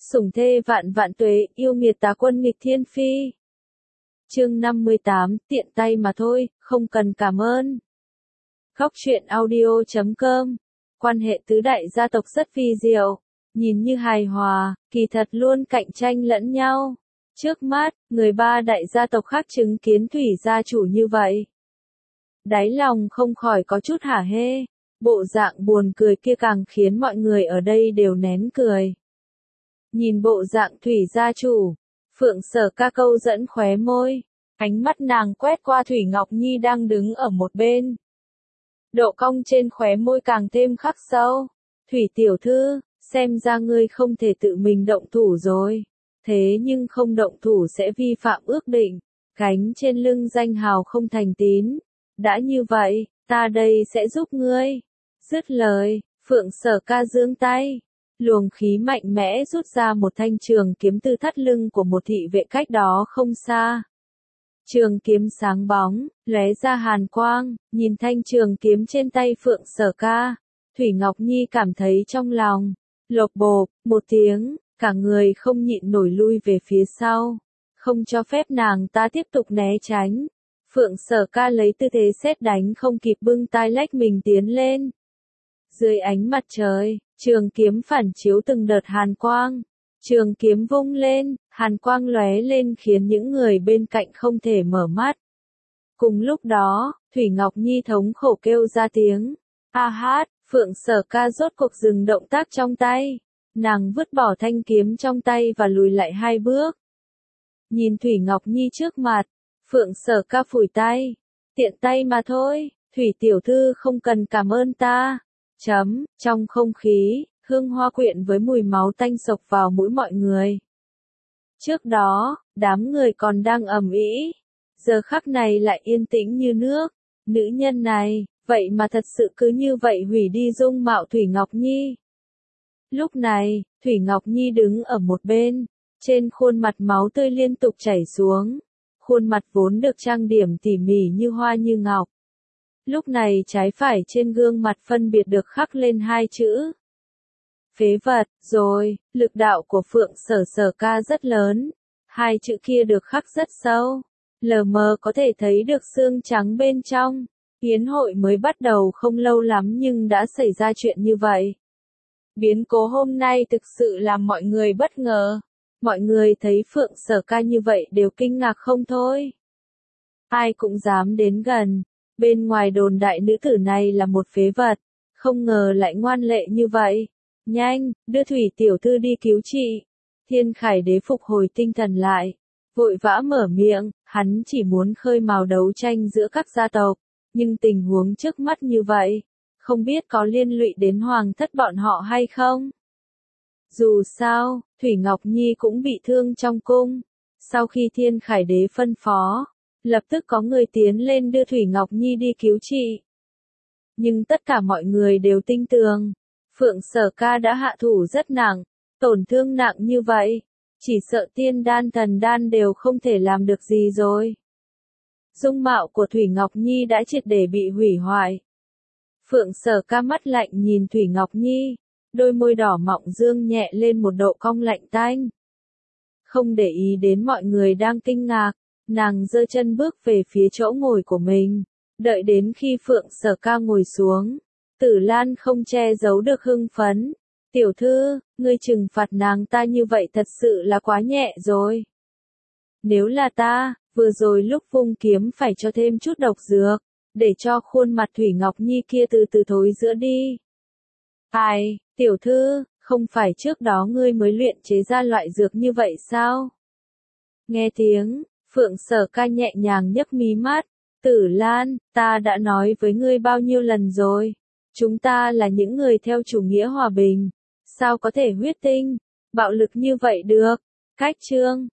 Sủng thê vạn vạn tuế, yêu nghiệt tá quân nghịch thiên phi. Chương 58, tiện tay mà thôi, không cần cảm ơn. Góc truyện audio.com. Quan hệ tứ đại gia tộc rất phi diệu, nhìn như hài hòa, kỳ thật luôn cạnh tranh lẫn nhau. Trước mắt, người ba đại gia tộc khác chứng kiến Thủy gia chủ như vậy. Đáy lòng không khỏi có chút hả hê, bộ dạng buồn cười kia càng khiến mọi người ở đây đều nén cười. Nhìn bộ dạng Thủy gia chủ, Phượng Sở Ca câu dẫn khóe môi, ánh mắt nàng quét qua Thủy Ngọc Nhi đang đứng ở một bên. Độ cong trên khóe môi càng thêm khắc sâu. Thủy tiểu thư, xem ra ngươi không thể tự mình động thủ rồi. Thế nhưng không động thủ sẽ vi phạm ước định, gánh trên lưng danh hào không thành tín. Đã như vậy, ta đây sẽ giúp ngươi. Dứt lời, Phượng Sở Ca giương tay. Luồng khí mạnh mẽ rút ra một thanh trường kiếm từ thắt lưng của một thị vệ cách đó không xa. Trường kiếm sáng bóng, lóe ra hàn quang, nhìn thanh trường kiếm trên tay Phượng Sở Ca. Thủy Ngọc Nhi cảm thấy trong lòng, lộp bộp, một tiếng, cả người không nhịn nổi lui về phía sau. Không cho phép nàng ta tiếp tục né tránh. Phượng Sở Ca lấy tư thế sét đánh không kịp bưng tai lách mình tiến lên. Dưới ánh mặt trời, trường kiếm phản chiếu từng đợt hàn quang. Trường kiếm vung lên, hàn quang lóe lên khiến những người bên cạnh không thể mở mắt. Cùng lúc đó, Thủy Ngọc Nhi thống khổ kêu ra tiếng. A hát, Phượng Sở Ca rốt cuộc dừng động tác trong tay. Nàng vứt bỏ thanh kiếm trong tay và lùi lại 2 bước. Nhìn Thủy Ngọc Nhi trước mặt, Phượng Sở Ca phủi tay. Tiện tay mà thôi, Thủy tiểu thư không cần cảm ơn ta. Trong không khí, hương hoa quyện với mùi máu tanh sộc vào mũi mọi người. Trước đó, đám người còn đang ầm ĩ, giờ khắc này lại yên tĩnh như nước. Nữ nhân này, vậy mà thật sự cứ như vậy hủy đi dung mạo Thủy Ngọc Nhi. Lúc này, Thủy Ngọc Nhi đứng ở một bên, trên khuôn mặt máu tươi liên tục chảy xuống. Khuôn mặt vốn được trang điểm tỉ mỉ như hoa như ngọc. Lúc này trái phải trên gương mặt phân biệt được khắc lên 2 chữ. Phế vật, rồi, lực đạo của Phượng Sở Ca rất lớn. 2 chữ kia được khắc rất sâu. Lờ mờ có thể thấy được xương trắng bên trong. Yến hội mới bắt đầu không lâu lắm nhưng đã xảy ra chuyện như vậy. Biến cố hôm nay thực sự làm mọi người bất ngờ. Mọi người thấy Phượng Sở Ca như vậy đều kinh ngạc không thôi. Ai cũng dám đến gần. Bên ngoài đồn đại nữ tử này là một phế vật. Không ngờ lại ngoan lệ như vậy. Nhanh, đưa Thủy tiểu thư đi cứu trị. Thiên Khải Đế phục hồi tinh thần lại. Vội vã mở miệng, hắn chỉ muốn khơi mào đấu tranh giữa các gia tộc. Nhưng tình huống trước mắt như vậy, không biết có liên lụy đến hoàng thất bọn họ hay không? Dù sao, Thủy Ngọc Nhi cũng bị thương trong cung. Sau khi Thiên Khải Đế phân phó, lập tức có người tiến lên đưa Thủy Ngọc Nhi đi cứu trị. Nhưng tất cả mọi người đều tin tưởng, Phượng Sở Ca đã hạ thủ rất nặng, tổn thương nặng như vậy, chỉ sợ tiên đan thần đan đều không thể làm được gì rồi. Dung mạo của Thủy Ngọc Nhi đã triệt để bị hủy hoại. Phượng Sở Ca mắt lạnh nhìn Thủy Ngọc Nhi, đôi môi đỏ mọng dương nhẹ lên một độ cong lạnh tanh. Không để ý đến mọi người đang kinh ngạc, nàng giơ chân bước về phía chỗ ngồi của mình. Đợi đến khi Phượng Sở Ca ngồi xuống, Tử Lan không che giấu được hưng phấn. Tiểu thư, ngươi trừng phạt nàng ta như vậy thật sự là quá nhẹ rồi. Nếu là ta, vừa rồi lúc vung kiếm phải cho thêm chút độc dược, để cho khuôn mặt Thủy Ngọc Nhi kia từ từ thối rữa đi. Ai, tiểu thư, không phải trước đó ngươi mới luyện chế ra loại dược như vậy sao? Nghe tiếng, Phượng Sở Ca nhẹ nhàng nhấc mí mắt. Tử Lan, ta đã nói với ngươi bao nhiêu lần rồi. Chúng ta là những người theo chủ nghĩa hòa bình. Sao có thể huyết tinh, bạo lực như vậy được? Cách chương